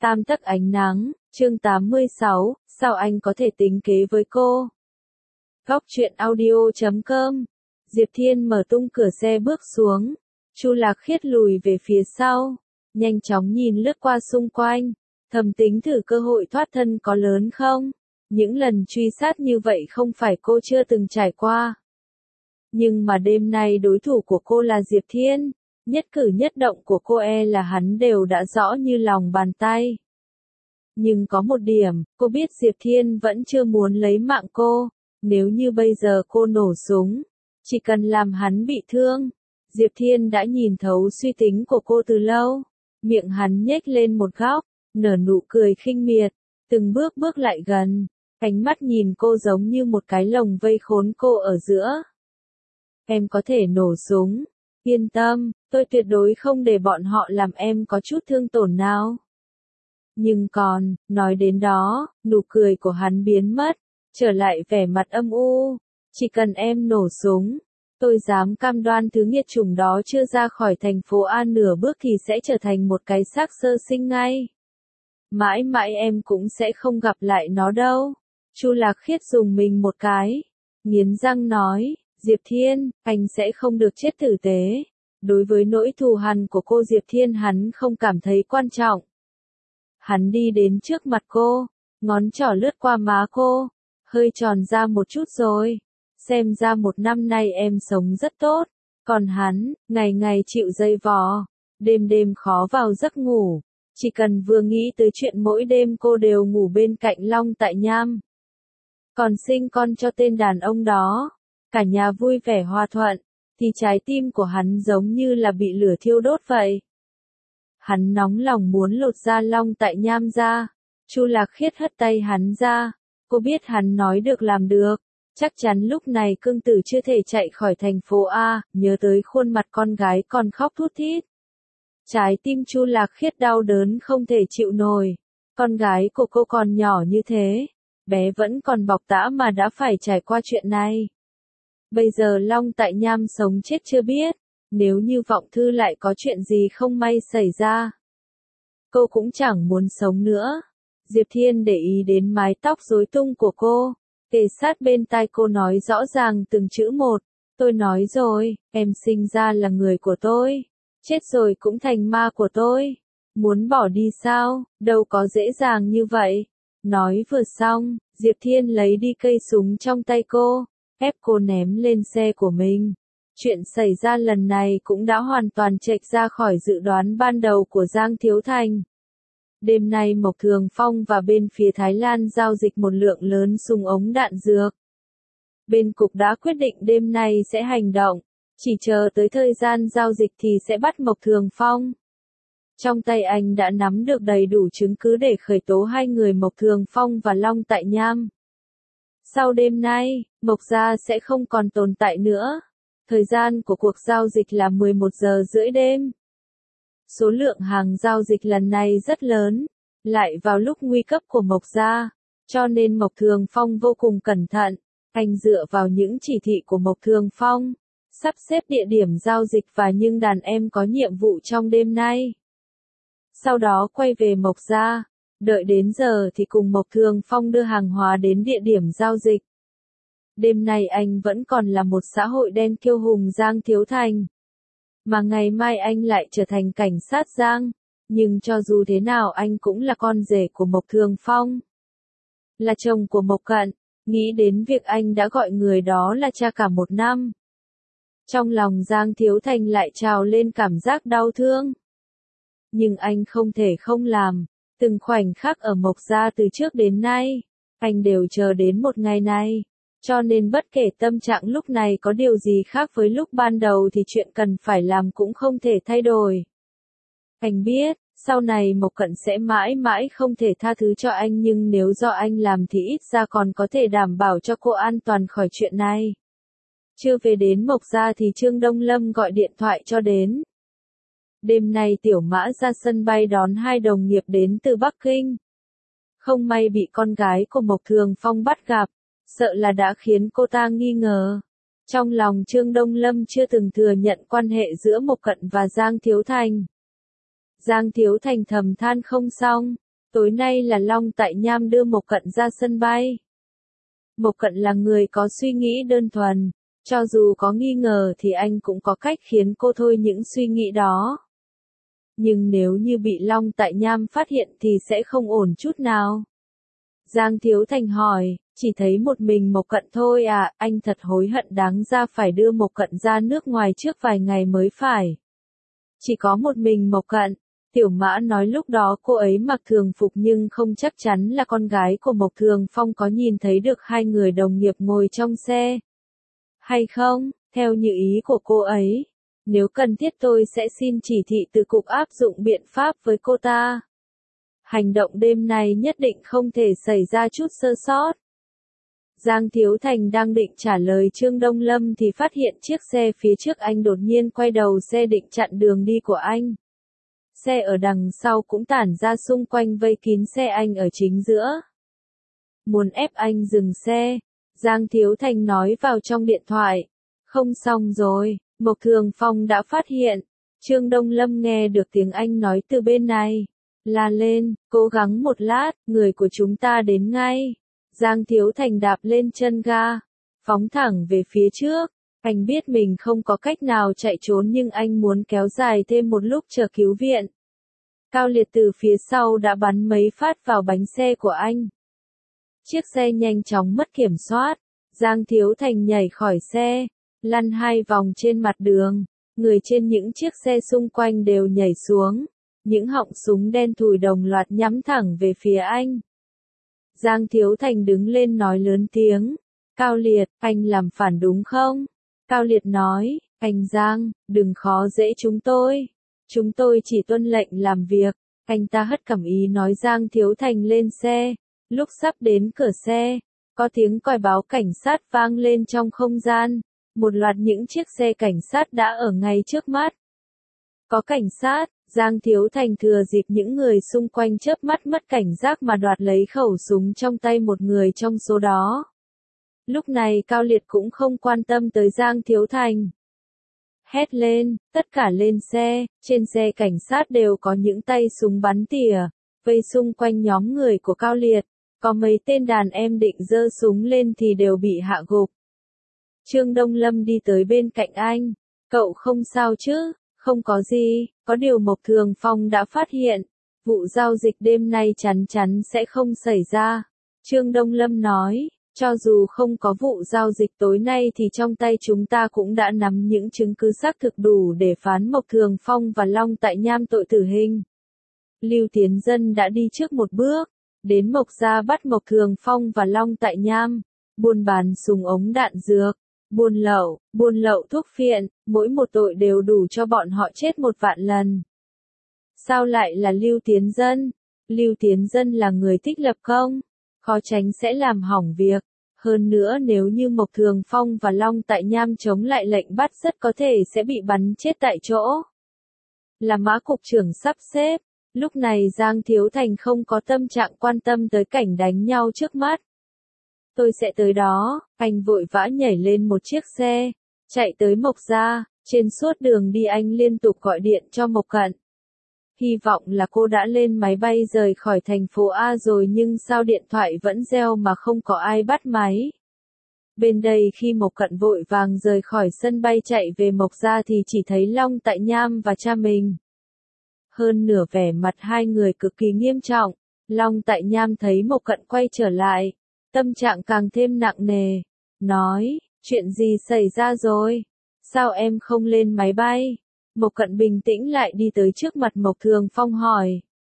Tam tấc ánh nắng, chương 86, sao anh có thể tính kế với cô? Góc truyện audio.com. Diệp Thiên mở tung cửa xe bước xuống. Chu Lạc Khiết lùi về phía sau, nhanh chóng nhìn lướt qua xung quanh, thầm tính thử cơ hội thoát thân có lớn không? Những lần truy sát như vậy không phải cô chưa từng trải qua. Nhưng mà đêm nay đối thủ của cô là Diệp Thiên, nhất cử nhất động của cô là hắn đều đã rõ như lòng bàn tay. Nhưng có một điểm, cô biết Diệp Thiên vẫn chưa muốn lấy mạng cô, nếu như bây giờ cô nổ súng, chỉ cần làm hắn bị thương. Diệp Thiên đã nhìn thấu suy tính của cô từ lâu, miệng hắn nhếch lên một góc, nở nụ cười khinh miệt, từng bước bước lại gần, ánh mắt nhìn cô giống như một cái lồng vây khốn cô ở giữa. Em có thể nổ súng, yên tâm, tôi tuyệt đối không để bọn họ làm em có chút thương tổn nào. Nhưng còn, nói đến đó, nụ cười của hắn biến mất, trở lại vẻ mặt âm u. Chỉ cần em nổ súng, tôi dám cam đoan thứ nghiệt chủng đó chưa ra khỏi thành phố A nửa bước thì sẽ trở thành một cái xác sơ sinh ngay. Mãi mãi em cũng sẽ không gặp lại nó đâu. Chu Lạc Khiết dùng mình một cái, nghiến răng nói, Diệp Thiên, anh sẽ không được chết tử tế. Đối với nỗi thù hằn của cô Diệp Thiên hắn không cảm thấy quan trọng. Hắn đi đến trước mặt cô, ngón trỏ lướt qua má cô, hơi tròn ra một chút rồi. Xem ra một năm nay em sống rất tốt, còn hắn, ngày ngày chịu dây vò, đêm đêm khó vào giấc ngủ, chỉ cần vừa nghĩ tới chuyện mỗi đêm cô đều ngủ bên cạnh Long Tại Nham. Còn sinh con cho tên đàn ông đó, cả nhà vui vẻ hòa thuận, thì trái tim của hắn giống như là bị lửa thiêu đốt vậy. Hắn nóng lòng muốn lột da Long Tại Nham ra. Chu Lạc Khiết hất tay hắn ra, cô biết hắn nói được làm được. Chắc chắn lúc này cương tử chưa thể chạy khỏi thành phố A, nhớ tới khuôn mặt con gái còn khóc thút thít. Trái tim Chu Lạc Khiết đau đớn không thể chịu nổi. Con gái của cô còn nhỏ như thế, bé vẫn còn bọc tã mà đã phải trải qua chuyện này. Bây giờ Long Tại Nham sống chết chưa biết, nếu như Vọng Thư lại có chuyện gì không may xảy ra, cô cũng chẳng muốn sống nữa. Diệp Thiên để ý đến mái tóc rối tung của cô, kề sát bên tai cô nói rõ ràng từng chữ một, tôi nói rồi, em sinh ra là người của tôi, chết rồi cũng thành ma của tôi, muốn bỏ đi sao, đâu có dễ dàng như vậy. Nói vừa xong, Diệp Thiên lấy đi cây súng trong tay cô, ép cô ném lên xe của mình. Chuyện xảy ra lần này cũng đã hoàn toàn chệch ra khỏi dự đoán ban đầu của Giang Thiếu Thành. Đêm nay Mộc Thường Phong và bên phía Thái Lan giao dịch một lượng lớn súng ống đạn dược. Bên cục đã quyết định đêm nay sẽ hành động, chỉ chờ tới thời gian giao dịch thì sẽ bắt Mộc Thường Phong. Trong tay anh đã nắm được đầy đủ chứng cứ để khởi tố hai người Mộc Thường Phong và Long Tại Nham. Sau đêm nay, Mộc gia sẽ không còn tồn tại nữa. Thời gian của cuộc giao dịch là 11 giờ rưỡi đêm. Số lượng hàng giao dịch lần này rất lớn, lại vào lúc nguy cấp của Mộc gia, cho nên Mộc Thường Phong vô cùng cẩn thận. Anh dựa vào những chỉ thị của Mộc Thường Phong, sắp xếp địa điểm giao dịch và nhưng đàn em có nhiệm vụ trong đêm nay. Sau đó quay về Mộc gia, đợi đến giờ thì cùng Mộc Thường Phong đưa hàng hóa đến địa điểm giao dịch. Đêm nay anh vẫn còn là một xã hội đen kiêu hùng Giang Thiếu Thành. Mà ngày mai anh lại trở thành cảnh sát Giang. Nhưng cho dù thế nào anh cũng là con rể của Mộc Thường Phong. Là chồng của Mộc Cận, nghĩ đến việc anh đã gọi người đó là cha cả một năm. Trong lòng Giang Thiếu Thành lại trào lên cảm giác đau thương. Nhưng anh không thể không làm. Từng khoảnh khắc ở Mộc gia từ trước đến nay, anh đều chờ đến một ngày này. Cho nên bất kể tâm trạng lúc này có điều gì khác với lúc ban đầu thì chuyện cần phải làm cũng không thể thay đổi. Anh biết, sau này Mộc Cận sẽ mãi mãi không thể tha thứ cho anh nhưng nếu do anh làm thì ít ra còn có thể đảm bảo cho cô an toàn khỏi chuyện này. Chưa về đến Mộc gia thì Trương Đông Lâm gọi điện thoại cho đến. Đêm nay Tiểu Mã ra sân bay đón hai đồng nghiệp đến từ Bắc Kinh. Không may bị con gái của Mộc Thường Phong bắt gặp, sợ là đã khiến cô ta nghi ngờ. Trong lòng Trương Đông Lâm chưa từng thừa nhận quan hệ giữa Mộc Cận và Giang Thiếu Thành. Giang Thiếu Thành thầm than không xong, Tối nay là Long Tại Nham đưa Mộc Cận ra sân bay. Mộc Cận là người có suy nghĩ đơn thuần, cho dù có nghi ngờ thì anh cũng có cách khiến cô thôi những suy nghĩ đó. Nhưng nếu như bị Long Tại Nham phát hiện thì sẽ không ổn chút nào. Giang Thiếu Thành hỏi, chỉ thấy một mình Mộc Cận thôi à, anh thật hối hận đáng ra phải đưa Mộc Cận ra nước ngoài trước vài ngày mới phải. Chỉ có một mình Mộc Cận. Tiểu Mã nói lúc đó cô ấy mặc thường phục nhưng không chắc chắn là con gái của Mộc Thường Phong có nhìn thấy được hai người đồng nghiệp ngồi trong xe. Hay không, theo như ý của cô ấy. Nếu cần thiết tôi sẽ xin chỉ thị từ cục áp dụng biện pháp với cô ta. Hành động đêm nay nhất định không thể xảy ra chút sơ sót. Giang Thiếu Thành đang định trả lời Trương Đông Lâm thì phát hiện chiếc xe phía trước anh đột nhiên quay đầu xe định chặn đường đi của anh. Xe ở đằng sau cũng tản ra xung quanh vây kín xe anh ở chính giữa. Muốn ép anh dừng xe, Giang Thiếu Thành nói vào trong điện thoại. Không xong rồi, Mộc Thường Phong đã phát hiện. Trương Đông Lâm nghe được tiếng anh nói từ bên này. La lên, cố gắng một lát, người của chúng ta đến ngay. Giang Thiếu Thành đạp lên chân ga, phóng thẳng về phía trước. Anh biết mình không có cách nào chạy trốn nhưng anh muốn kéo dài thêm một lúc chờ cứu viện. Cao Liệt từ phía sau đã bắn mấy phát vào bánh xe của anh. Chiếc xe nhanh chóng mất kiểm soát. Giang Thiếu Thành nhảy khỏi xe, lăn 2 vòng trên mặt đường. Người trên những chiếc xe xung quanh đều nhảy xuống. Những họng súng đen thùi đồng loạt nhắm thẳng về phía anh. Giang Thiếu Thành đứng lên nói lớn tiếng. Cao Liệt, anh làm phản đúng không? Cao Liệt nói, anh Giang, đừng khó dễ chúng tôi. Chúng tôi chỉ tuân lệnh làm việc. Anh ta hất cằm ý nói Giang Thiếu Thành lên xe. Lúc sắp đến cửa xe, có tiếng còi báo cảnh sát vang lên trong không gian. Một loạt những chiếc xe cảnh sát đã ở ngay trước mắt. Có cảnh sát, Giang Thiếu Thành thừa dịp những người xung quanh chớp mắt mất cảnh giác mà đoạt lấy khẩu súng trong tay một người trong số đó. Lúc này Cao Liệt cũng không quan tâm tới Giang Thiếu Thành. Hét lên, tất cả lên xe, trên xe cảnh sát đều có những tay súng bắn tỉa, vây xung quanh nhóm người của Cao Liệt, có mấy tên đàn em định giơ súng lên thì đều bị hạ gục. Trương Đông Lâm đi tới bên cạnh anh, cậu không sao chứ, không có gì, có điều Mộc Thường Phong đã phát hiện, vụ giao dịch đêm nay chắn chắn sẽ không xảy ra. Trương Đông Lâm nói. Cho dù không có vụ giao dịch tối nay thì trong tay chúng ta cũng đã nắm những chứng cứ xác thực đủ để phán Mộc Thường Phong và Long Tại Nham tội tử hình. Lưu Tiến Dân đã đi trước một bước, đến Mộc Gia bắt Mộc Thường Phong và Long Tại Nham, buôn bán súng ống đạn dược, buôn lậu thuốc phiện, mỗi một tội đều đủ cho bọn họ chết 1.000.000 lần. Sao lại là Lưu Tiến Dân? Lưu Tiến Dân là người thích lập công, khó tránh sẽ làm hỏng việc. Hơn nữa nếu như Mộc Thường Phong và Long Tại Nham chống lại lệnh bắt rất có thể sẽ bị bắn chết tại chỗ. Là Mã cục trưởng sắp xếp, lúc này Giang Thiếu Thành không có tâm trạng quan tâm tới cảnh đánh nhau trước mắt. Tôi sẽ tới đó, anh vội vã nhảy lên một chiếc xe, chạy tới Mộc Gia, trên suốt đường đi anh liên tục gọi điện cho Mộc Cận. Hy vọng là cô đã lên máy bay rời khỏi thành phố A rồi nhưng sao điện thoại vẫn reo mà không có ai bắt máy. Bên đây khi Mộc Cận vội vàng rời khỏi sân bay chạy về Mộc Gia thì chỉ thấy Long Tại Nham và cha mình. Hơn nửa vẻ mặt hai người cực kỳ nghiêm trọng, Long Tại Nham thấy Mộc Cận quay trở lại, tâm trạng càng thêm nặng nề, nói, chuyện gì xảy ra rồi? Sao em không lên máy bay? Mộc Cận bình tĩnh lại đi tới trước mặt Mộc Thường Phong hỏi.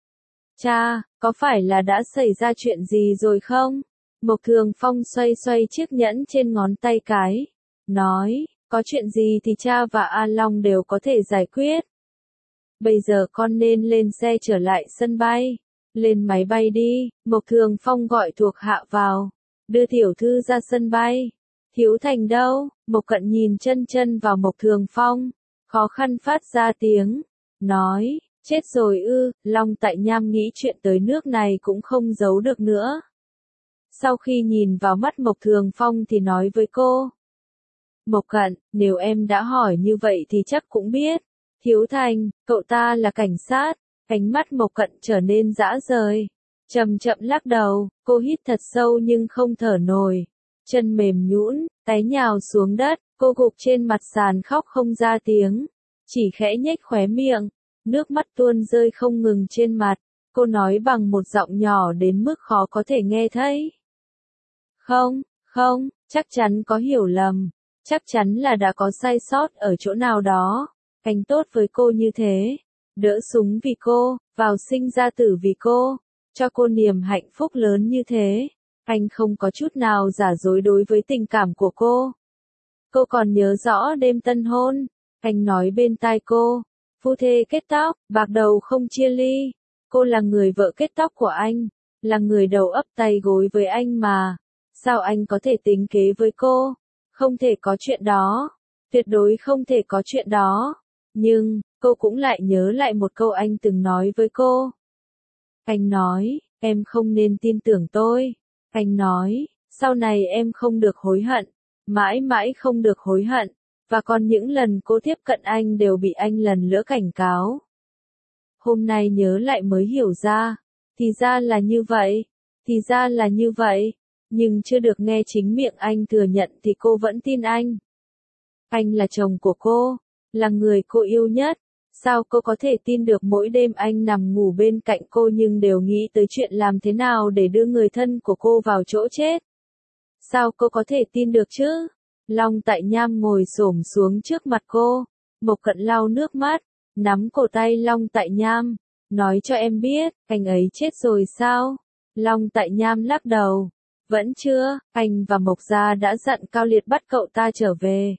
Cha, có phải là đã xảy ra chuyện gì rồi không? Mộc Thường Phong xoay xoay chiếc nhẫn trên ngón tay cái. Nói, có chuyện gì thì cha và A Long đều có thể giải quyết. Bây giờ con nên lên xe trở lại sân bay. Lên máy bay đi, Mộc Thường Phong gọi thuộc hạ vào. Đưa tiểu thư ra sân bay. Thiếu Thành đâu? Mộc Cận nhìn chân vào Mộc Thường Phong. Khó khăn phát ra tiếng, nói, chết rồi ư, Long Tại Nham nghĩ chuyện tới nước này cũng không giấu được nữa. Sau khi nhìn vào mắt Mộc Thường Phong thì nói với cô. Mộc Cận, nếu em đã hỏi như vậy thì chắc cũng biết. Thiếu Thành, cậu ta là cảnh sát, ánh mắt Mộc Cận trở nên dã rời. Chậm chậm lắc đầu, cô hít thật sâu nhưng không thở nổi. Chân mềm nhũn, té nhào xuống đất, cô gục trên mặt sàn khóc không ra tiếng. Chỉ khẽ nhếch khóe miệng, nước mắt tuôn rơi không ngừng trên mặt. Cô nói bằng một giọng nhỏ đến mức khó có thể nghe thấy. Không, không, chắc chắn có hiểu lầm. Chắc chắn là đã có sai sót ở chỗ nào đó. Anh tốt với cô như thế. Đỡ súng vì cô, vào sinh ra tử vì cô. Cho cô niềm hạnh phúc lớn như thế. Anh không có chút nào giả dối đối với tình cảm của cô. Cô còn nhớ rõ đêm tân hôn. Anh nói bên tai cô. Phu thê kết tóc, bạc đầu không chia ly. Cô là người vợ kết tóc của anh. Là người đầu ấp tay gối với anh mà. Sao anh có thể tính kế với cô? Không thể có chuyện đó. Tuyệt đối không thể có chuyện đó. Nhưng, cô cũng lại nhớ lại một câu anh từng nói với cô. Anh nói, em không nên tin tưởng tôi. Anh nói, sau này em không được hối hận. Mãi mãi không được hối hận. Và còn những lần cô tiếp cận anh đều bị anh lần lữa cảnh cáo. Hôm nay nhớ lại mới hiểu ra. Thì ra là như vậy. Thì ra là như vậy. Nhưng chưa được nghe chính miệng anh thừa nhận thì cô vẫn tin anh. Anh là chồng của cô. Là người cô yêu nhất. Sao cô có thể tin được mỗi đêm anh nằm ngủ bên cạnh cô nhưng đều nghĩ tới chuyện làm thế nào để đưa người thân của cô vào chỗ chết? Sao cô có thể tin được chứ? Long Tại Nham ngồi xổm xuống trước mặt cô. Mộc Cận lau nước mắt, nắm cổ tay Long Tại Nham. Nói cho em biết, anh ấy chết rồi sao? Long Tại Nham lắc đầu. Vẫn chưa, anh và Mộc Gia đã dặn Cao Liệt bắt cậu ta trở về.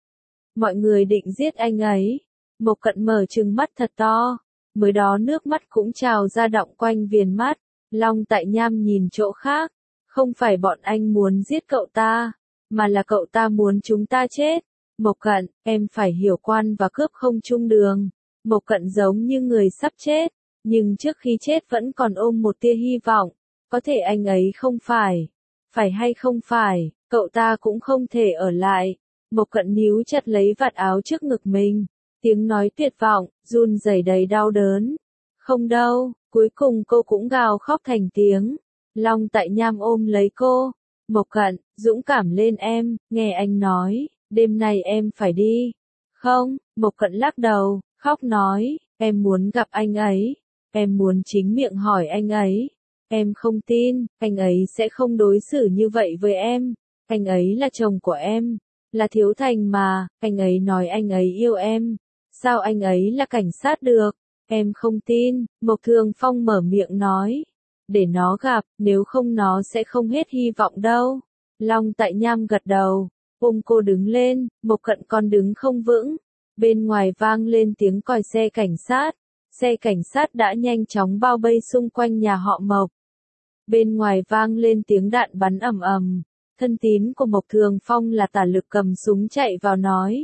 Mọi người định giết anh ấy. Mộc Cận mở trừng mắt thật to. Mới đó nước mắt cũng trào ra đọng quanh viền mắt. Long Tại Nham nhìn chỗ khác. Không phải bọn anh muốn giết cậu ta, mà là cậu ta muốn chúng ta chết. Mộc Cận, em phải hiểu quan và cướp không chung đường. Mộc Cận giống như người sắp chết, nhưng trước khi chết vẫn còn ôm một tia hy vọng. Có thể anh ấy không phải. Phải hay không phải, cậu ta cũng không thể ở lại. Mộc Cận níu chặt lấy vạt áo trước ngực mình. Tiếng nói tuyệt vọng, run rẩy đầy đau đớn. Không đâu, cuối cùng cô cũng gào khóc thành tiếng. Long Tại Nham ôm lấy cô. Mộc Cận, dũng cảm lên em, nghe anh nói, đêm nay em phải đi. Không, Mộc Cận lắc đầu, khóc nói, em muốn gặp anh ấy. Em muốn chính miệng hỏi anh ấy. Em không tin, anh ấy sẽ không đối xử như vậy với em. Anh ấy là chồng của em. Là Thiếu Thành mà, anh ấy nói anh ấy yêu em. Sao anh ấy là cảnh sát được? Em không tin, Mộc Thường Phong mở miệng nói. Để nó gặp, nếu không nó sẽ không hết hy vọng đâu. Long Tại Nham gật đầu, ôm cô đứng lên, Mộc Cận còn đứng không vững. Bên ngoài vang lên tiếng còi xe cảnh sát. Xe cảnh sát đã nhanh chóng bao vây xung quanh nhà họ Mộc. Bên ngoài vang lên tiếng đạn bắn ầm ầm. Thân tín của Mộc Thường Phong là Tả Lực cầm súng chạy vào nói.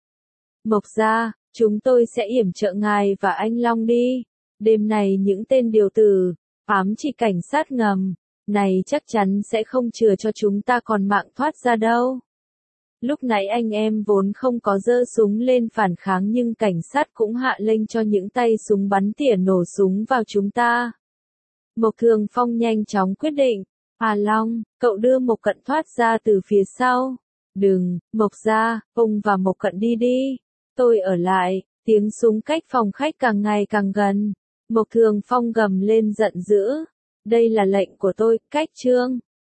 Mộc gia, chúng tôi sẽ yểm trợ ngài và anh Long đi. Đêm này những tên điều tử, ám chỉ cảnh sát ngầm, này chắc chắn sẽ không chừa cho chúng ta còn mạng thoát ra đâu. Lúc nãy anh em vốn không có giơ súng lên phản kháng nhưng cảnh sát cũng hạ lệnh cho những tay súng bắn tỉa nổ súng vào chúng ta. Mộc Thường Phong nhanh chóng quyết định. À Long, cậu đưa Mộc Cận thoát ra từ phía sau. Đừng, Mộc gia, ông và Mộc Cận đi đi. Tôi ở lại. Tiếng súng cách phòng khách càng ngày càng gần. Mộc Thường Phong gầm lên giận dữ. Đây là lệnh của tôi, Cách Trương.